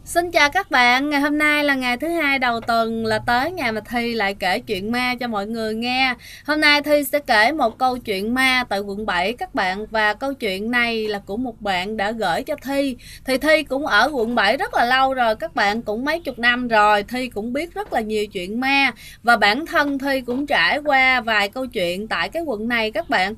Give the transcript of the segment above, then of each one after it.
Xin chào các bạn, ngày hôm nay là ngày thứ hai đầu tuần, là tới ngày mà Thi lại kể chuyện ma cho mọi người nghe. Hôm nay Thi sẽ kể một câu chuyện ma tại quận 7 các bạn, và câu chuyện này là của một bạn đã gửi cho Thi. Thì Thi cũng ở quận 7 rất là lâu rồi các bạn, cũng mấy chục năm rồi. Thi cũng biết rất là nhiều chuyện ma, và bản thân Thi cũng trải qua vài câu chuyện tại cái quận này các bạn.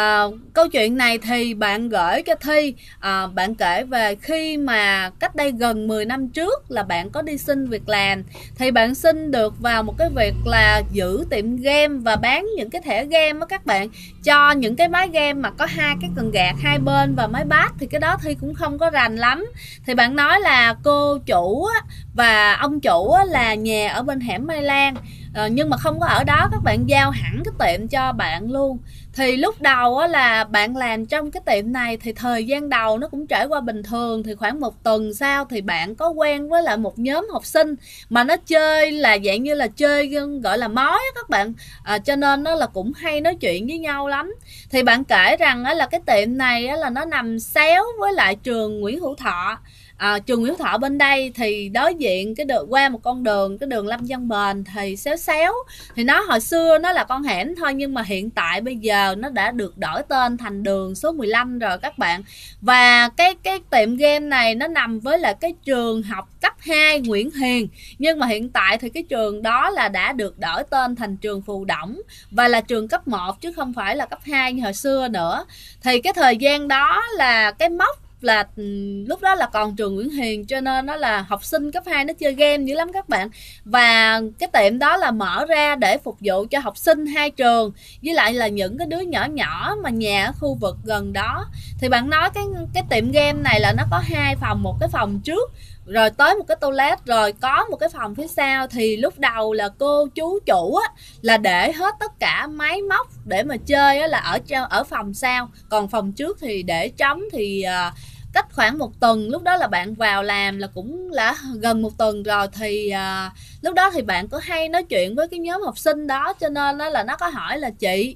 Câu chuyện này thì bạn gửi cho Thi, bạn kể về khi mà cách đây gần 10 năm trước là bạn có đi xin việc làm. Thì bạn xin được vào một cái việc là giữ tiệm game và bán những cái thẻ game á các bạn, cho những cái máy game mà có hai cái cần gạt hai bên và máy bass. Thì cái đó Thi cũng không có rành lắm. Thì bạn nói là cô chủ và ông chủ là nhà ở bên hẻm Mai Lan, nhưng mà không có ở đó, các bạn giao hẳn cái tiệm cho bạn luôn. Thì lúc đầu là bạn làm trong cái tiệm này thì thời gian đầu nó cũng trải qua bình thường. Thì khoảng một tuần sau thì bạn có quen với lại một nhóm học sinh mà nó chơi là dạng như là chơi gọi là mói các bạn, cho nên nó là cũng hay nói chuyện với nhau lắm. Thì bạn kể rằng là cái tiệm này là nó nằm xéo với lại trường Nguyễn Hữu Thọ. Trường Nguyễn Thọ bên đây thì đối diện cái đường qua một con đường, cái đường Lâm Văn Bền thì xéo xéo. Thì nó hồi xưa nó là con hẻm thôi, nhưng mà hiện tại bây giờ nó đã được đổi tên thành đường số 15 rồi các bạn. Và cái tiệm game này nó nằm với là cái trường học cấp 2 Nguyễn Hiền, nhưng mà hiện tại thì cái trường đó là đã được đổi tên thành trường Phù Đổng và là trường cấp 1 chứ không phải là cấp 2 như hồi xưa nữa. Thì cái thời gian đó là cái mốc là lúc đó là còn trường Nguyễn Hiền, cho nên nó là học sinh cấp 2 nó chơi game dữ lắm các bạn. Và cái tiệm đó là mở ra để phục vụ cho học sinh hai trường, với lại là những cái đứa nhỏ nhỏ mà nhà ở khu vực gần đó. Thì bạn nói cái tiệm game này là nó có hai phòng, một cái phòng trước rồi tới một cái toilet, rồi có một cái phòng phía sau. Thì lúc đầu là cô chú chủ là để hết tất cả máy móc để mà chơi là ở phòng sau, còn phòng trước thì để trống. Thì cách khoảng một tuần, lúc đó là bạn vào làm là cũng là gần một tuần rồi. Thì lúc đó thì bạn có hay nói chuyện với cái nhóm học sinh đó, cho nên là nó có hỏi là chị,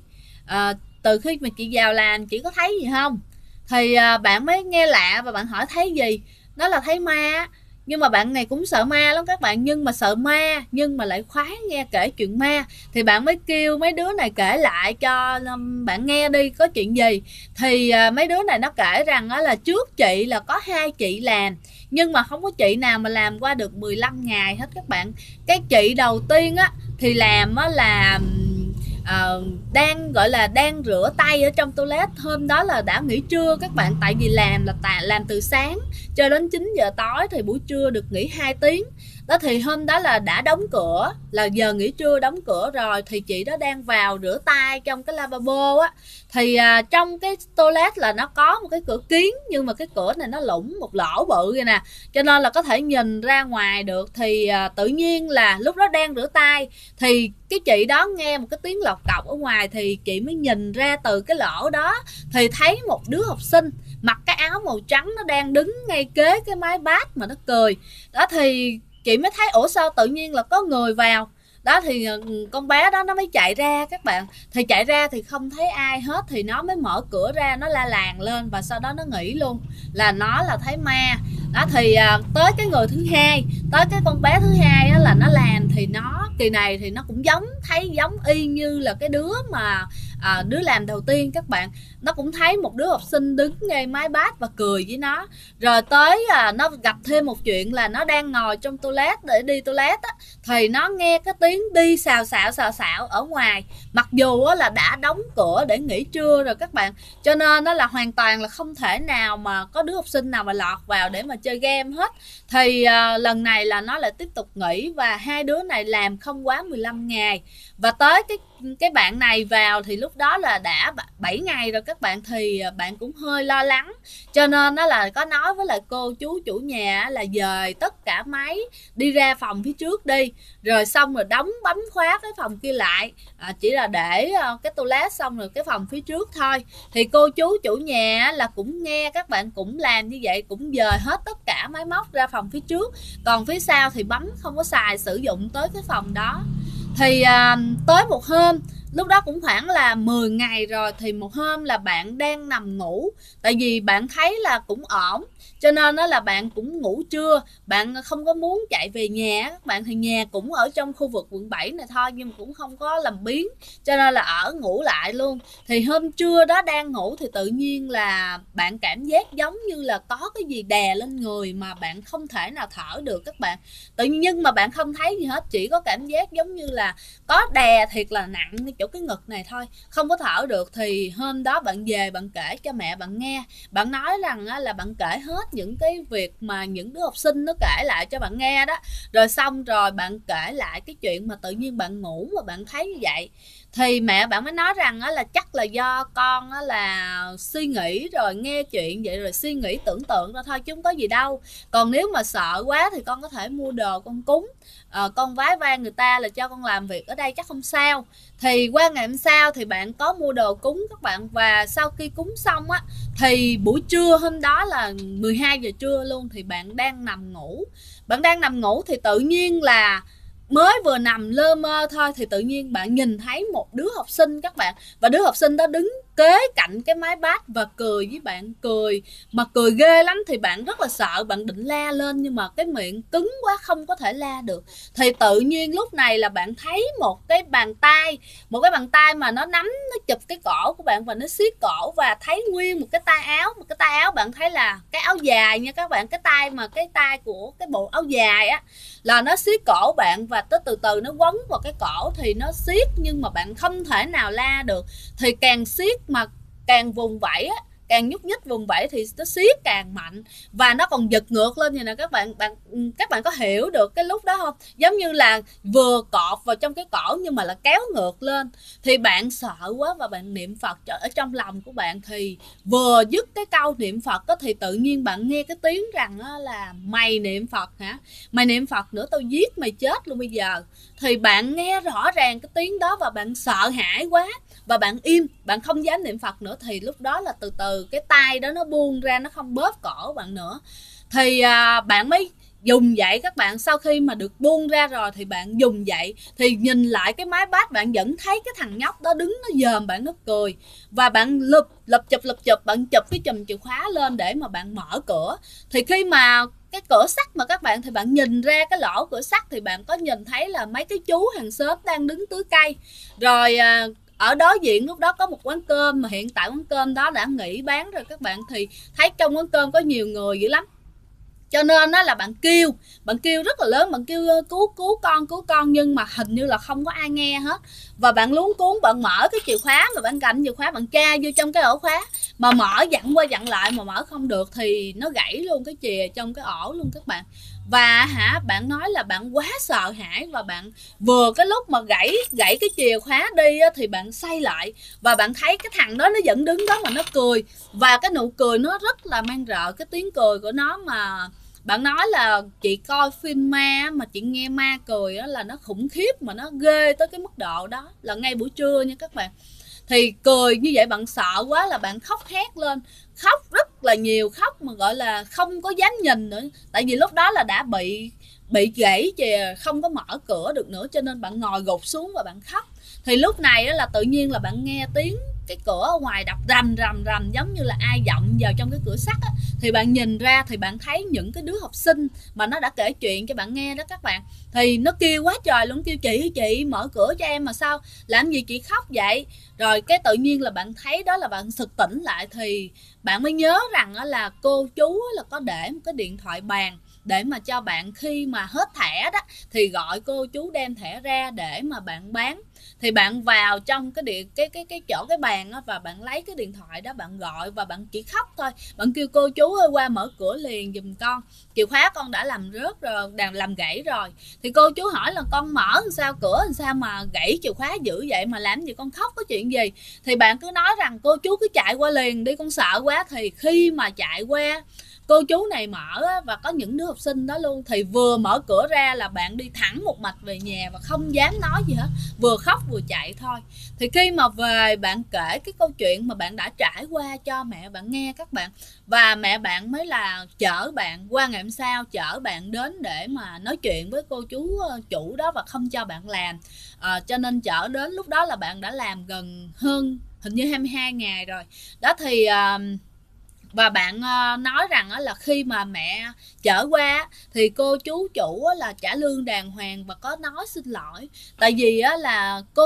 từ khi mà chị vào làm chị có thấy gì không. Thì bạn mới nghe lạ và bạn hỏi thấy gì. Nó là thấy ma. Nhưng mà bạn này cũng sợ ma lắm các bạn, nhưng mà sợ ma nhưng mà lại khoái nghe kể chuyện ma. Thì bạn mới kêu mấy đứa này kể lại cho bạn nghe đi, có chuyện gì. Thì mấy đứa này nó kể rằng là trước chị là có hai chị làm, nhưng mà không có chị nào mà làm qua được 15 ngày hết các bạn. Cái chị đầu tiên thì làm là đang gọi là đang rửa tay ở trong toilet. Hôm đó là đã nghỉ trưa các bạn, tại vì làm từ sáng cho đến 9 giờ tối, thì buổi trưa được nghỉ 2 tiếng đó. Thì hôm đó là đã đóng cửa, là giờ nghỉ trưa đóng cửa rồi. Thì chị đó đang vào rửa tay trong cái lavabo thì trong cái toilet là nó có một cái cửa kính, nhưng mà cái cửa này nó lủng một lỗ bự vậy nè, cho nên là có thể nhìn ra ngoài được. Thì tự nhiên là lúc đó đang rửa tay thì cái chị đó nghe một cái tiếng lọc cọc ở ngoài, thì chị mới nhìn ra từ cái lỗ đó thì thấy một đứa học sinh mặc cái áo màu trắng, nó đang đứng ngay kế cái máy bass mà nó cười đó. Thì chị mới thấy ủa sao tự nhiên là có người vào đó. Thì con bé đó nó mới chạy ra các bạn. Thì chạy ra thì không thấy ai hết, thì nó mới mở cửa ra, nó la làng lên, và sau đó nó nghĩ luôn là nó là thấy ma đó. Thì tới cái người thứ hai, tới cái con bé thứ hai là nó làm. Thì nó kỳ này thì nó cũng thấy giống y như là cái đứa mà đứa làm đầu tiên các bạn. Nó cũng thấy một đứa học sinh đứng ngay máy bass và cười với nó. Rồi tới nó gặp thêm một chuyện là nó đang ngồi trong toilet để đi toilet thì nó nghe cái tiếng đi xào xạo ở ngoài, mặc dù là đã đóng cửa để nghỉ trưa rồi các bạn. Cho nên nó là hoàn toàn là không thể nào mà có đứa học sinh nào mà lọt vào để mà chơi game hết. Thì lần này là nó lại tiếp tục nghỉ, và hai đứa này làm không quá 15 ngày. Và tới cái bạn này vào thì lúc đó là đã 7 ngày rồi các bạn. Thì bạn cũng hơi lo lắng, cho nên nó là có nói với lại cô chú chủ nhà là dời tất cả máy đi ra phòng phía trước đi, rồi xong rồi đóng bấm khóa cái phòng kia lại, chỉ là để cái toilet xong rồi cái phòng phía trước thôi. Thì cô chú chủ nhà là cũng nghe các bạn, cũng làm như vậy, cũng dời hết tất cả máy móc ra phòng phía trước, còn phía sau thì bấm không có xài sử dụng tới cái phòng đó. Thì tới một hôm, lúc đó cũng khoảng là 10 ngày rồi, thì một hôm là bạn đang nằm ngủ, tại vì bạn thấy là cũng ổn. cho nên đó là bạn cũng ngủ trưa, bạn không có muốn chạy về nhà các bạn, thì nhà cũng ở trong khu vực quận 7 này thôi nhưng mà cũng không có làm biếng, cho nên là ở ngủ lại luôn. Thì hôm trưa đó đang ngủ thì tự nhiên là bạn cảm giác giống như là có cái gì đè lên người mà bạn không thể nào thở được các bạn. Tự nhiên nhưng mà bạn không thấy gì hết, chỉ có cảm giác giống như là có đè thiệt là nặng chỗ cái ngực này thôi, không có thở được. Thì hôm đó bạn về bạn kể cho mẹ bạn nghe, bạn nói rằng là bạn kể hết những cái việc mà những đứa học sinh nó kể lại cho bạn nghe đó, rồi xong rồi bạn kể lại cái chuyện mà tự nhiên bạn ngủ mà bạn thấy như vậy. Thì mẹ bạn mới nói rằng là chắc là do con là suy nghĩ rồi nghe chuyện vậy rồi suy nghĩ tưởng tượng ra thôi chứ không có gì đâu, còn nếu mà sợ quá thì con có thể mua đồ con cúng, con vái van người ta là cho con làm việc ở đây chắc không sao. Thì qua ngày hôm sau thì bạn có mua đồ cúng các bạn, và sau khi cúng xong á thì buổi trưa hôm đó là 12 giờ trưa luôn, thì bạn đang nằm ngủ, thì tự nhiên là mới vừa nằm lơ mơ thôi thì tự nhiên bạn nhìn thấy một đứa học sinh các bạn, và đứa học sinh đó đứng kế cạnh cái máy bát và cười với bạn, cười mà cười ghê lắm. Thì bạn rất là sợ, bạn định la lên nhưng mà cái miệng cứng quá không có thể la được. Thì tự nhiên lúc này là bạn thấy một cái bàn tay mà nó nắm, nó chụp cái cổ của bạn và nó siết cổ, và thấy nguyên một cái tay áo bạn thấy là cái áo dài nha các bạn, cái tay của cái bộ áo dài á là nó siết cổ bạn, và tới từ từ nó quấn vào cái cổ thì nó siết nhưng mà bạn không thể nào la được. Thì càng siết mà càng vùng vẫy á, càng nhúc nhích vùng vẫy thì nó siết càng mạnh và nó còn giật ngược lên như nè các bạn có hiểu được cái lúc đó không? Giống như là vừa cọp vào trong cái cổ nhưng mà là kéo ngược lên. Thì bạn sợ quá và bạn niệm Phật ở trong lòng của bạn. Thì vừa dứt cái câu niệm Phật đó, thì tự nhiên bạn nghe cái tiếng rằng là mày niệm Phật hả? Mày niệm Phật nữa tao giết mày chết luôn bây giờ. Thì bạn nghe rõ ràng cái tiếng đó và bạn sợ hãi quá và bạn im, bạn không dám niệm Phật nữa. Thì lúc đó là từ từ cái tay đó nó buông ra, nó không bóp cổ bạn nữa. Thì bạn mới dùng dậy các bạn. Sau khi mà được buông ra rồi thì bạn dùng dậy, thì nhìn lại cái máy bát bạn vẫn thấy cái thằng nhóc đó đứng nó dòm bạn, nó cười. Và bạn lập chụp, bạn chụp cái chùm chìa khóa lên để mà bạn mở cửa. Thì khi mà cái cửa sắt mà các bạn, thì bạn nhìn ra cái lỗ cửa sắt thì bạn có nhìn thấy là mấy cái chú hàng xóm đang đứng tưới cây. Rồi ở đối diện lúc đó có một quán cơm, mà hiện tại quán cơm đó đã nghỉ bán rồi các bạn. Thì thấy trong quán cơm có nhiều người dữ lắm, cho nên đó là bạn kêu rất là lớn, bạn kêu cứu con, nhưng mà hình như là không có ai nghe hết. Và bạn luống cuống, bạn mở cái chìa khóa, mà bạn cầm chìa khóa bạn tra vô trong cái ổ khóa, mà mở dặn qua dặn lại mà mở không được, thì nó gãy luôn cái chìa trong cái ổ luôn các bạn. Và bạn nói là bạn quá sợ hãi, và bạn vừa cái lúc mà gãy cái chìa khóa đi thì bạn xoay lại và bạn thấy cái thằng đó nó vẫn đứng đó mà nó cười, và cái nụ cười nó rất là man rợ. Cái tiếng cười của nó mà bạn nói là chị coi phim ma mà chị nghe ma cười đó là nó khủng khiếp, mà nó ghê tới cái mức độ đó, là ngay buổi trưa nha các bạn. Thì cười như vậy bạn sợ quá là bạn khóc hét lên, khóc rất là nhiều, khóc mà gọi là không có dám nhìn nữa, tại vì lúc đó là đã bị gãy chìa, không có mở cửa được nữa, cho nên bạn ngồi gục xuống và bạn khóc. Thì lúc này là tự nhiên là bạn nghe tiếng cái cửa ở ngoài đập rầm giống như là ai vọng vào trong cái cửa sắt á. Thì bạn nhìn ra thì bạn thấy những cái đứa học sinh mà nó đã kể chuyện cho bạn nghe đó các bạn. Thì nó kêu quá trời luôn, kêu chị mở cửa cho em, mà sao làm gì chị khóc vậy. Rồi cái tự nhiên là bạn thấy đó là bạn sực tỉnh lại, thì bạn mới nhớ rằng là cô chú là có để một cái điện thoại bàn để mà cho bạn khi mà hết thẻ đó thì gọi cô chú đem thẻ ra để mà bạn bán. Thì bạn vào trong cái chỗ cái bàn đó, và bạn lấy cái điện thoại đó, bạn gọi và bạn chỉ khóc thôi. Bạn kêu cô chú ơi qua mở cửa liền giùm con, chìa khóa con đã làm rớt rồi, làm gãy rồi. Thì cô chú hỏi là con mở làm sao, cửa làm sao mà gãy chìa khóa dữ vậy, mà làm gì con khóc, có chuyện gì. Thì bạn cứ nói rằng cô chú cứ chạy qua liền đi, con sợ quá. Thì khi mà chạy qua, cô chú này mở và có những đứa học sinh đó luôn, thì vừa mở cửa ra là bạn đi thẳng một mạch về nhà và không dám nói gì hết, vừa khóc vừa chạy thôi. Thì khi mà về bạn kể cái câu chuyện mà bạn đã trải qua cho mẹ bạn nghe các bạn, và mẹ bạn mới là chở bạn qua ngày hôm sau, chở bạn đến để mà nói chuyện với cô chú chủ đó và không cho bạn làm. Cho nên chở đến lúc đó là bạn đã làm gần hơn hình như 22 ngày rồi đó. Thì Và bạn nói rằng là khi mà mẹ chở qua thì cô chú chủ là trả lương đàng hoàng và có nói xin lỗi. Tại vì là cô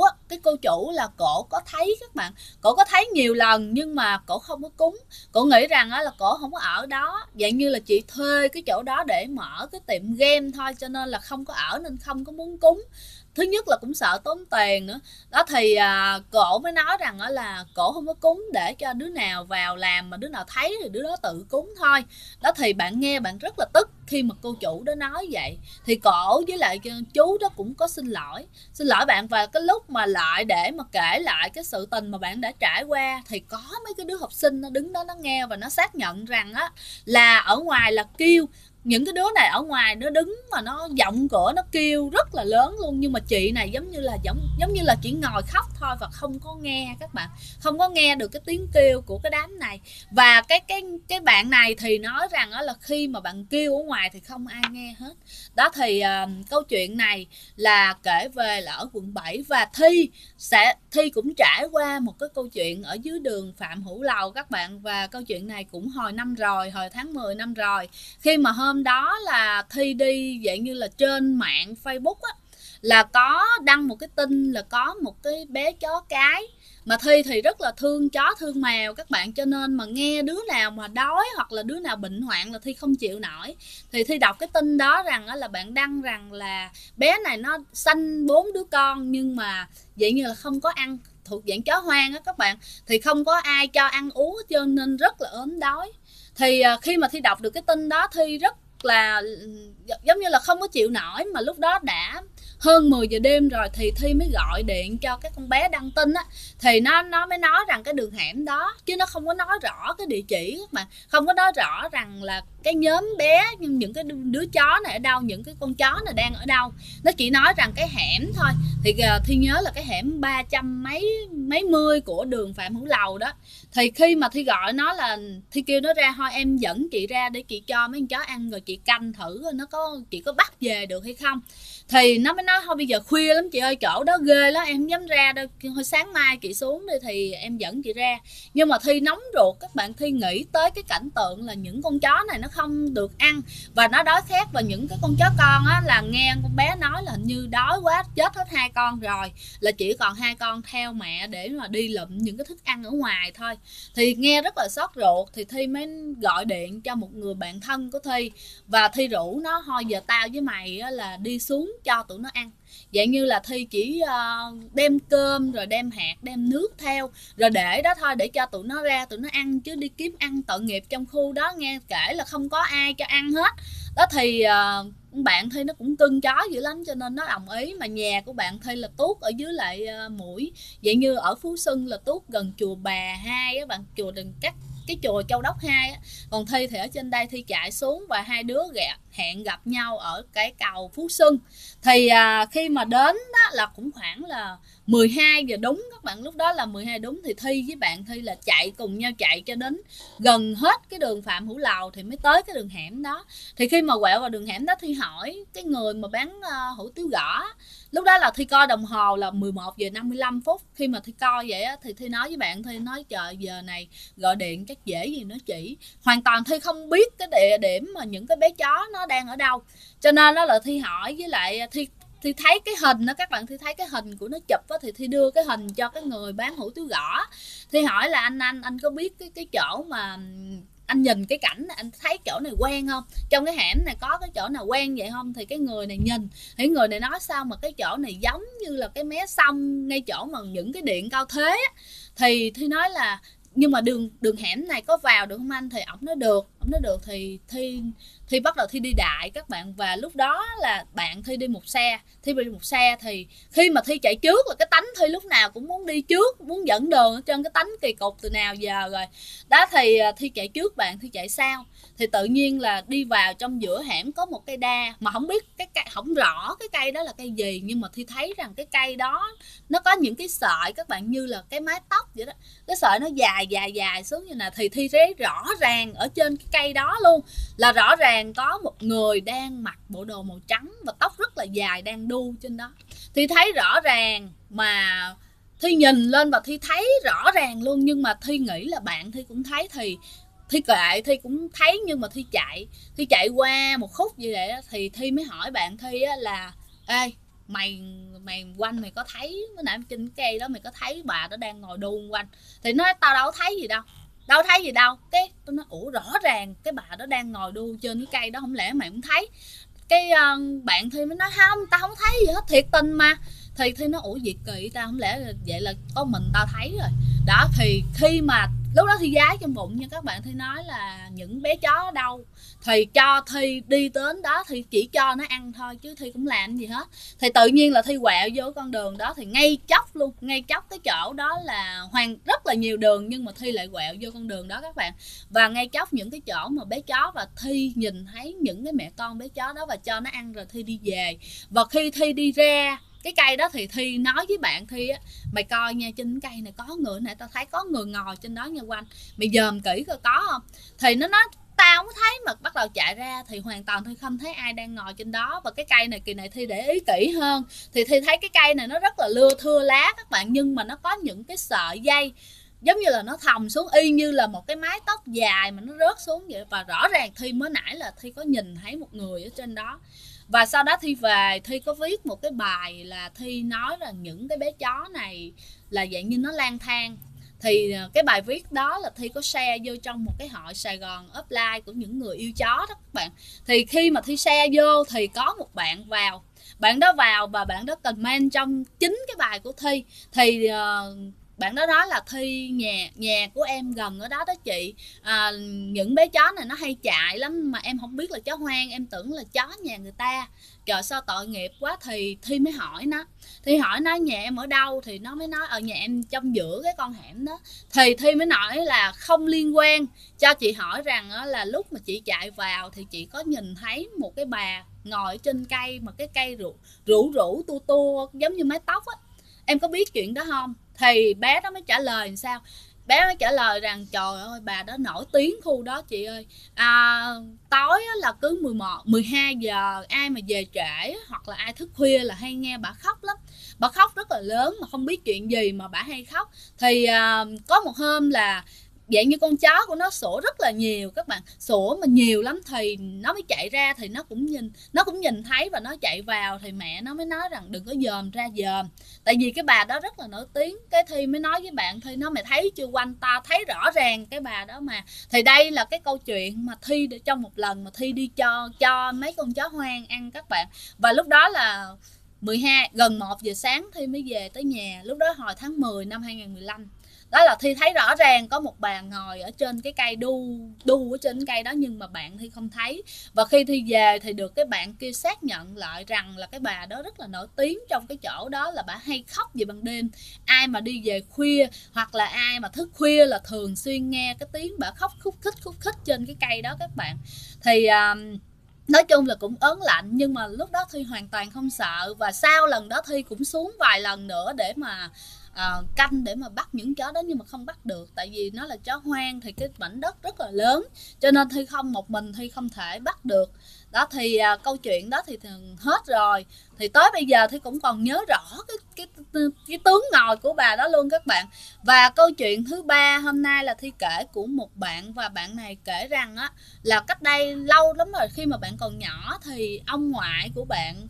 chủ là cổ có thấy các bạn, cổ có thấy nhiều lần nhưng mà cổ không có cúng. Cổ nghĩ rằng là cổ không có ở đó, dạng như là chị thuê cái chỗ đó để mở cái tiệm game thôi, cho nên là không có ở nên không có muốn cúng. Thứ nhất là cũng sợ tốn tiền nữa đó, thì cổ mới nói rằng là cổ không có cúng để cho đứa nào vào làm mà đứa nào thấy thì đứa đó tự cúng thôi đó. Thì bạn nghe bạn rất là tức khi mà cô chủ đó nói vậy, thì cổ với lại chú đó cũng có xin lỗi bạn. Và cái lúc mà lại để mà kể lại cái sự tình mà bạn đã trải qua thì có mấy cái đứa học sinh nó đứng đó nó nghe và nó xác nhận rằng là ở ngoài là kêu, những cái đứa này ở ngoài nó đứng mà nó giọng cửa nó kêu rất là lớn luôn, nhưng mà chị này giống như là chỉ ngồi khóc thôi và không có nghe các bạn, không có nghe được cái tiếng kêu của cái đám này. Và cái bạn này thì nói rằng là khi mà bạn kêu ở ngoài thì không ai nghe hết đó. Thì câu chuyện này là kể về là ở quận 7 và Thi cũng trải qua một cái câu chuyện ở dưới đường Phạm Hữu Lầu các bạn. Và câu chuyện này cũng hồi năm rồi, hồi tháng 10 năm rồi, khi mà hôm đó là Thi đi dạng như là trên mạng Facebook là có đăng một cái tin là có một cái bé chó cái, mà Thi thì rất là thương chó thương mèo các bạn, cho nên mà nghe đứa nào mà đói hoặc là đứa nào bệnh hoạn là Thi không chịu nổi. Thì Thi đọc cái tin đó rằng là bạn đăng rằng là bé này nó sanh 4 đứa con nhưng mà vậy như là không có ăn, thuộc dạng chó hoang á các bạn, thì không có ai cho ăn uống cho nên rất là ốm đói. Thì khi mà Thi đọc được cái tin đó, Thi rất là giống như là không có chịu nổi, mà lúc đó đã hơn 10 giờ đêm rồi thì Thi mới gọi điện cho cái con bé đăng tin thì nó mới nói rằng cái đường hẻm đó, chứ nó không có nói rõ cái địa chỉ các bạn, không có nói rõ rằng là cái nhóm bé, những cái đứa chó này ở đâu, những cái con chó này đang ở đâu. Nó chỉ nói rằng cái hẻm thôi. Thì Thi nhớ là cái hẻm 300 mấy mươi của đường Phạm Hữu Lầu đó. Thì khi mà Thi gọi nó là Thi kêu nó ra, thôi em dẫn chị ra để chị cho mấy con chó ăn rồi chị canh thử chị có bắt về được hay không. Thì nó mới nói thôi bây giờ khuya lắm chị ơi, chỗ đó ghê lắm em không dám ra đâu, thôi sáng mai chị xuống đi thì em dẫn chị ra. Nhưng mà Thi nóng ruột các bạn, Thi nghĩ tới cái cảnh tượng là những con chó này nó không được ăn và nó đói khát, và những cái con chó con là nghe con bé nói là hình như đói quá chết hết 2 con rồi, là chỉ còn 2 con theo mẹ để mà đi lụm những cái thức ăn ở ngoài thôi. Thì nghe rất là xót ruột, thì Thi mới gọi điện cho một người bạn thân của Thi và Thi rủ nó thôi giờ tao với mày là đi xuống cho tụi nó ăn. Dạng như là Thi chỉ đem cơm rồi đem hạt đem nước theo rồi để đó thôi, để cho tụi nó ra tụi nó ăn, chứ đi kiếm ăn tội nghiệp trong khu đó nghe kể là không có ai cho ăn hết đó. Thì bạn Thi nó cũng cưng chó dữ lắm cho nên nó đồng ý. Mà nhà của bạn Thi là tuốt ở dưới lại Mũi, vậy như ở Phú Xuân là tuốt gần chùa Bà 2 á bạn, chùa Đừng Cắt, cái chùa Châu Đốc 2 á. Còn Thi thì ở trên đây Thi chạy xuống và hai đứa hẹn gặp nhau ở cái cầu Phú Xuân. Thì khi mà đến đó là cũng khoảng là 12 giờ đúng các bạn, lúc đó là 12 đúng. Thì Thi với bạn Thi là chạy cùng nhau, chạy cho đến gần hết cái đường Phạm Hữu Lầu thì mới tới cái đường hẻm đó. Thì khi mà quẹo vào đường hẻm đó, Thi hỏi cái người mà bán hủ tiếu gõ. Lúc đó là Thi coi đồng hồ là 11 giờ 55 phút. Khi mà Thi coi vậy á, thì Thi nói với bạn Thi, nói trời giờ này gọi điện chắc dễ gì nó chỉ. Hoàn toàn Thi không biết cái địa điểm mà những cái bé chó nó đang ở đâu. Cho nên đó là Thi hỏi, với lại Thi thấy cái hình đó các bạn, Thi thấy cái hình của nó chụp á, thì Thi đưa cái hình cho cái người bán hủ tiếu gõ. Thi hỏi là anh có biết cái chỗ mà anh nhìn cái cảnh này, anh thấy chỗ này quen không, trong cái hẻm này có cái chỗ nào quen vậy không. Thì cái người này nhìn, thì người này nói sao mà cái chỗ này giống như là cái mé sông ngay chỗ mà những cái điện cao thế á. Thì Thi nói là nhưng mà đường hẻm này có vào được không anh? Thì ổng nói được. Thì Thi bắt đầu Thi đi đại các bạn. Và lúc đó là bạn Thi đi một xe, thì khi mà Thi chạy trước là cái tánh Thi lúc nào cũng muốn đi trước, muốn dẫn đường ở trên cái tánh kỳ cục từ nào giờ rồi đó. Thì Thi chạy trước bạn, Thi chạy sau. Thì tự nhiên là đi vào trong giữa hẻm có một cây đa mà không biết cái cây, không rõ cái cây đó là cây gì, nhưng mà Thi thấy rằng cái cây đó nó có những cái sợi các bạn như là cái mái tóc vậy đó, cái sợi nó dài xuống như nè. Thì Thi thấy rõ ràng ở trên cái cây đó luôn là rõ ràng có một người đang mặc bộ đồ màu trắng và tóc rất là dài đang đu trên đó. Thi thấy rõ ràng, mà Thi nhìn lên và Thi thấy rõ ràng luôn. Nhưng mà Thi nghĩ là bạn Thi cũng thấy, thì Thi kệ, Thi cũng thấy nhưng mà Thi chạy qua một khúc như vậy đó, thì Thi mới hỏi bạn Thi á là: ê, mày mày quanh mày có thấy mới nãy trên cái cây đó mày có thấy bà đó đang ngồi đu quanh? Thì nói tao đâu thấy gì đâu, cái tôi nói ủa rõ ràng cái bà đó đang ngồi đu trên cái cây đó, không lẽ mày không thấy? Cái bạn Thi mới nói không, tao không thấy gì hết, thiệt tình mà. Thì Thi nói ủa gì kỳ tao, không lẽ vậy là có mình tao thấy rồi đó. Thì khi mà lúc đó Thi gái trong bụng như các bạn, Thi nói là những bé chó đâu thì cho Thi đi đến đó thì chỉ cho nó ăn thôi chứ Thi cũng làm gì hết. Thì tự nhiên là Thi quẹo vô con đường đó, thì ngay chốc luôn, ngay chốc cái chỗ đó là rất là nhiều đường, nhưng mà Thi lại quẹo vô con đường đó các bạn. Và ngay chốc những cái chỗ mà bé chó, và Thi nhìn thấy những cái mẹ con bé chó đó và cho nó ăn rồi Thi đi về. Và khi Thi đi ra cái cây đó thì Thi nói với bạn Thi á: mày coi nha, trên cây này có người, nãy tao thấy có người ngồi trên đó nha Quanh, mày dòm kỹ coi có không. Thì nó nói tao không thấy, mà bắt đầu chạy ra thì hoàn toàn Thi không thấy ai đang ngồi trên đó. Và cái cây này kỳ này Thi để ý kỹ hơn thì Thi thấy cái cây này nó rất là lưa thưa lá các bạn, nhưng mà nó có những cái sợi dây giống như là nó thòng xuống y như là một cái mái tóc dài mà nó rớt xuống vậy. Và rõ ràng Thi mới nãy là Thi có nhìn thấy một người ở trên đó. Và sau đó Thi về, Thi có viết một cái bài là Thi nói là những cái bé chó này là dạng như nó lang thang. Thì cái bài viết đó là Thi có share vô trong một cái hội Sài Gòn Offline của những người yêu chó đó các bạn. Thì khi mà Thi share vô thì có một bạn vào, bạn đó vào và bạn đó comment trong chính cái bài của Thi. Thì bạn đó nói là Thi, nhà của em gần ở đó đó chị, những bé chó này nó hay chạy lắm mà em không biết là chó hoang, em tưởng là chó nhà người ta, trời sao tội nghiệp quá. Thì Thi mới hỏi nó, Thi hỏi nó nhà em ở đâu, thì nó mới nói ở nhà em trong giữa cái con hẻm đó. Thì Thi mới nói là không liên quan, cho chị hỏi rằng là lúc mà chị chạy vào thì chị có nhìn thấy một cái bà ngồi ở trên cây, mà cái cây rủ tua giống như mái tóc á, em có biết chuyện đó không? Thì bé đó mới trả lời làm sao? Bé mới trả lời rằng trời ơi bà đó nổi tiếng khu đó chị ơi, tối là cứ 12 giờ ai mà về trễ hoặc là ai thức khuya là hay nghe bà khóc lắm. Bà khóc rất là lớn mà không biết chuyện gì mà bà hay khóc. Thì có một hôm là dạng như con chó của nó sủa rất là nhiều các bạn, sủa mà nhiều lắm, thì nó mới chạy ra, thì nó cũng nhìn thấy và nó chạy vào. Thì mẹ nó mới nói rằng đừng có dòm ra dòm, tại vì cái bà đó rất là nổi tiếng. Cái Thi mới nói với bạn Thi, nó mày thấy chưa Quanh, tao thấy rõ ràng cái bà đó mà. Thì đây là cái câu chuyện mà Thi trong một lần mà Thi đi cho mấy con chó hoang ăn các bạn. Và lúc đó là gần 1 giờ sáng Thi mới về tới nhà, lúc đó hồi tháng 10 năm 2015. Đó là Thi thấy rõ ràng có một bà ngồi ở trên cái cây đu ở trên cái cây đó, nhưng mà bạn Thi không thấy. Và khi Thi về thì được cái bạn kia xác nhận lại rằng là cái bà đó rất là nổi tiếng trong cái chỗ đó, là bà hay khóc về ban đêm. Ai mà đi về khuya hoặc là ai mà thức khuya là thường xuyên nghe cái tiếng bà khóc khúc khích trên cái cây đó các bạn. Thì nói chung là cũng ớn lạnh, nhưng mà lúc đó Thi hoàn toàn không sợ. Và sau lần đó Thi cũng xuống vài lần nữa để mà canh để mà bắt những chó đó, nhưng mà không bắt được, tại vì nó là chó hoang thì cái mảnh đất rất là lớn, cho nên Thi một mình Thi không thể bắt được. Đó thì câu chuyện đó thì hết rồi. Thì tới bây giờ Thi cũng còn nhớ rõ cái tướng ngồi của bà đó luôn các bạn. Và câu chuyện thứ ba hôm nay là Thi kể của một bạn, và bạn này kể rằng á là cách đây lâu lắm rồi, khi mà bạn còn nhỏ thì ông ngoại của bạn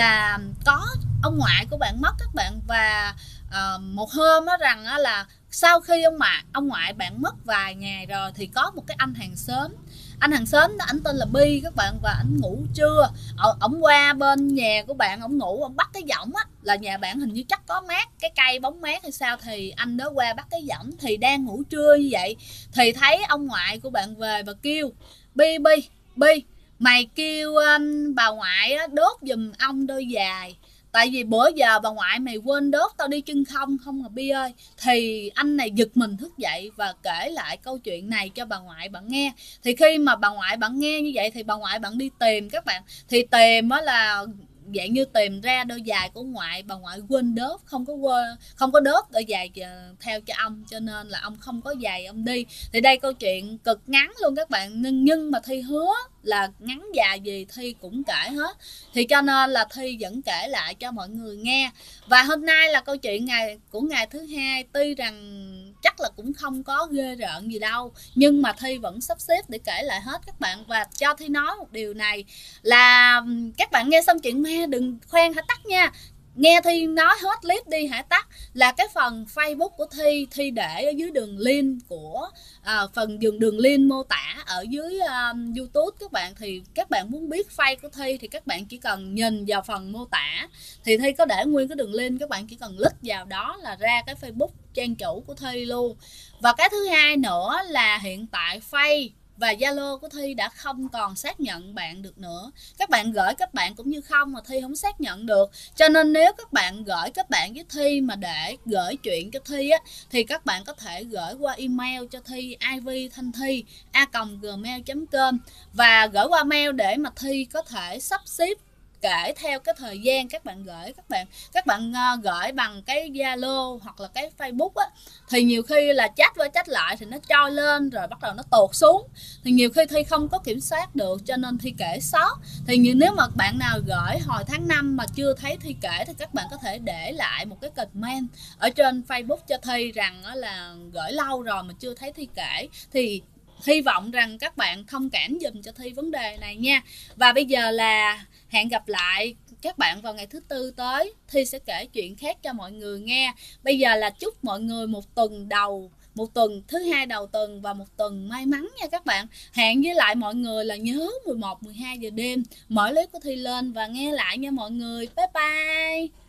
mất các bạn. Và một hôm đó rằng là sau khi ông ngoại bạn mất vài ngày rồi thì có một cái anh hàng xóm đó, anh tên là Bi các bạn, và anh ngủ trưa, ổng qua bên nhà của bạn, ổng ngủ, ổng bắt cái võng á, là nhà bạn hình như chắc có mát, cái cây bóng mát hay sao, thì anh đó qua bắt cái võng, thì đang ngủ trưa như vậy thì thấy ông ngoại của bạn về và kêu Bi, mày kêu bà ngoại đốt giùm ông đôi giày, tại vì bữa giờ bà ngoại mày quên đốt tao đi chân không mà Bi ơi. Thì anh này giật mình thức dậy và kể lại câu chuyện này cho bà ngoại bạn nghe. Thì khi mà bà ngoại bạn nghe như vậy thì bà ngoại bạn đi tìm các bạn. Thì tìm đó là dạng như tìm ra đôi giày của ngoại, bà ngoại quên đốt, không có đốt đôi giày theo cho ông, cho nên là ông không có giày ông đi. Thì đây câu chuyện cực ngắn luôn các bạn, nhưng mà Thi hứa là ngắn dài gì Thi cũng kể hết, thì cho nên là Thi vẫn kể lại cho mọi người nghe. Và hôm nay là câu chuyện của ngày thứ hai, tuy rằng chắc là cũng không có ghê rợn gì đâu, nhưng mà Thi vẫn sắp xếp để kể lại hết các bạn. Và cho Thi nói một điều này là các bạn nghe xong chuyện ma đừng khoan hãy tắt nha, nghe Thi nói hết clip đi hãy tắt. Là cái phần Facebook của Thi để ở dưới đường link của phần đường link mô tả ở dưới YouTube các bạn. Thì các bạn muốn biết face của Thi thì các bạn chỉ cần nhìn vào phần mô tả, thì Thi có để nguyên cái đường link, các bạn chỉ cần click vào đó là ra cái Facebook trang chủ của Thi luôn. Và cái thứ hai nữa là hiện tại Face và Zalo của Thi đã không còn xác nhận bạn được nữa. Các bạn gửi các bạn cũng như không mà Thi không xác nhận được. Cho nên nếu các bạn gửi các bạn với Thi mà để gửi chuyện cho Thi á, thì các bạn có thể gửi qua email cho Thi ivthanhthi@gmail.com và gửi qua mail để mà Thi có thể sắp xếp kể theo cái thời gian các bạn gửi. Các bạn gửi bằng cái Zalo hoặc là cái Facebook á, thì nhiều khi là chat qua chat lại thì nó trôi lên rồi bắt đầu nó tụt xuống, thì nhiều khi Thi không có kiểm soát được, cho nên Thi kể sót. Thì nếu mà bạn nào gửi hồi tháng 5 mà chưa thấy Thi kể thì các bạn có thể để lại một cái comment ở trên Facebook cho Thi rằng là gửi lâu rồi mà chưa thấy Thi kể. Thì hy vọng rằng các bạn thông cảm dùm cho Thi vấn đề này nha. Và bây giờ là hẹn gặp lại các bạn vào ngày thứ Tư tới, Thi sẽ kể chuyện khác cho mọi người nghe. Bây giờ là chúc mọi người một tuần thứ hai đầu tuần và một tuần may mắn nha các bạn. Hẹn với lại mọi người là nhớ 11-12 giờ đêm mở clip của Thi lên và nghe lại nha mọi người. Bye bye.